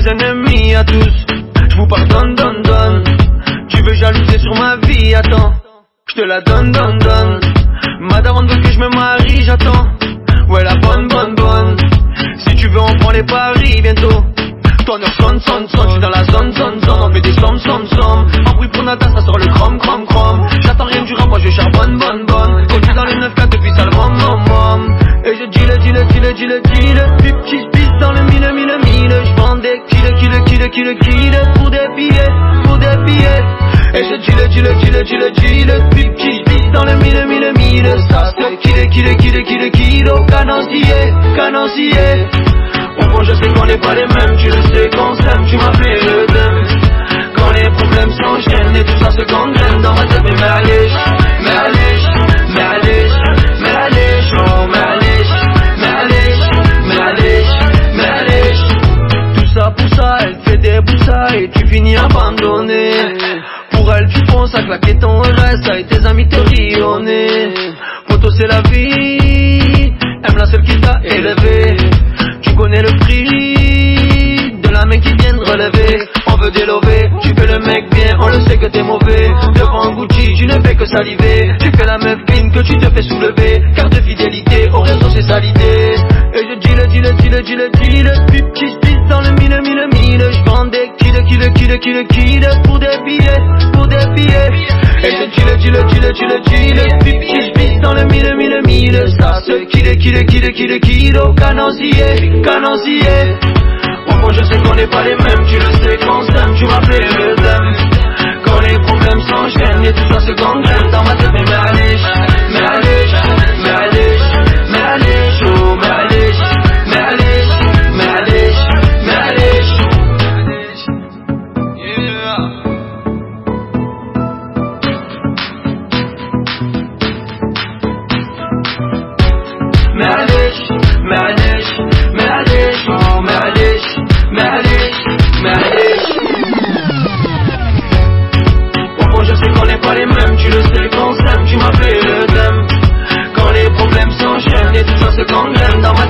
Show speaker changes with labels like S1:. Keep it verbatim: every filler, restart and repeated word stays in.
S1: mes ennemis à tous. Je vous pardonne, donne, donne. Tu veux jalouser sur ma vie, attends. Je te la donne, donne, donne. Madame veut que je me marie, j'attends. Ouais, la bonne, bonne, bonne. Si tu veux, on prend les paris bientôt. Tonnerre sonne, sonne, sonne. J'suis dans la zone, zone, zone. On fait des sommes, sommes, sommes. En bruit pour Nata, ça sort le chrome, chrome, chrome. J'attends rien du rap, moi je charbonne, bonne, bonne. Et je dans les neuf quatre depuis ça le mom, mom, mom. Et je dis le, dis le, dis le, dis le, dis le. Puis petit pisse dans le mille, mille, mille. J'vends des kills, kills, kills, kills, kills. Pour des billets, pour des billets. Et je dis le, dis le, dis le, dis le, dis le. Puis petit pisse dans le mille, mille, mille. Ça c'est kills, kills, kills, kills, kills. Canoncier, canoncier. Au fond je sais qu'on n'est pas les mêmes. Tu le sais qu'on s'aime, tu m'as fait le dème. Quand les problèmes s'enchaînent et tout ça se gangrène dans ma tête. Mais allez, mais allez, mais allez, mais allez, oh mais allez, mais allez, mais allez, mais allez. Tout ça pour ça, elle fait des broussailles et tu finis abandonné. Pour elle tu penses à claquer ton reste avec tes amis te rient au nez. Poto c'est la vie, aime la seule qui t'a élevé. Tu connais le prix de la mec qui vient de relever. On veut délover, tu fais le mec bien, on le sait que t'es mauvais. Devant Gucci, tu ne fais que saliver. Tu fais la meuf fine que tu te fais soulever. Carte de fidélité, au réseau c'est ça l'idée. Et je dis le, dis le, dis le, dis le, dis le. Puis petit spit dans le mille, mille, mille. J'vends des kills, kills, kills, kills, kills. Pour des billets, pour des billets. Et je dis le, dis le, dis le, dis le, dis le. Puis petit spit dans le mille, mille, mille. Ça se kill, kill, kill, kill, kill. Canoncier, canoncier. Au fond je sais qu'on n'est pas les mêmes. Tu le sais qu'on s'aime, tu m'as fait le dème. Quand les problèmes s'enchaînent et tout ça se gangrène dans ma tête. Mais allez, mais allez, mais allez, mais allez, oh mais allez, mais allez, mais allez, mais allez. Mais allez, mais allez, mais allez, oh mais allez, mais allez, mais allez. Au fond je sais qu'on n'est pas les mêmes, tu le sais qu'on s'aime, tu m'as fait le dème. Quand les problèmes s'enchaînent et tout ça se gangrène dans ma